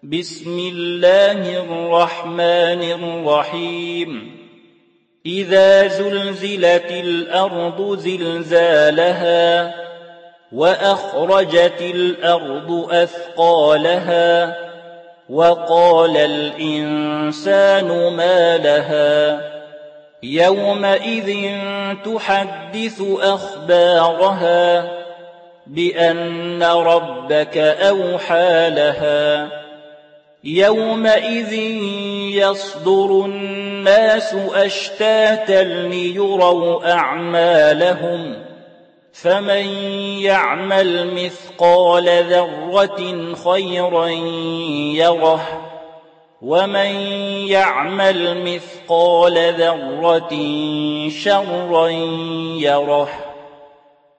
بسم الله الرحمن الرحيم إذا زلزلت الأرض زلزالها وأخرجت الأرض أثقالها وقال الإنسان ما لها يومئذ تحدث أخبارها بأن ربك أوحى لها يومئذ يصدر الناس أشتاتا ليروا أعمالهم فمن يعمل مثقال ذرة خيرا يره ومن يعمل مثقال ذرة شرا يره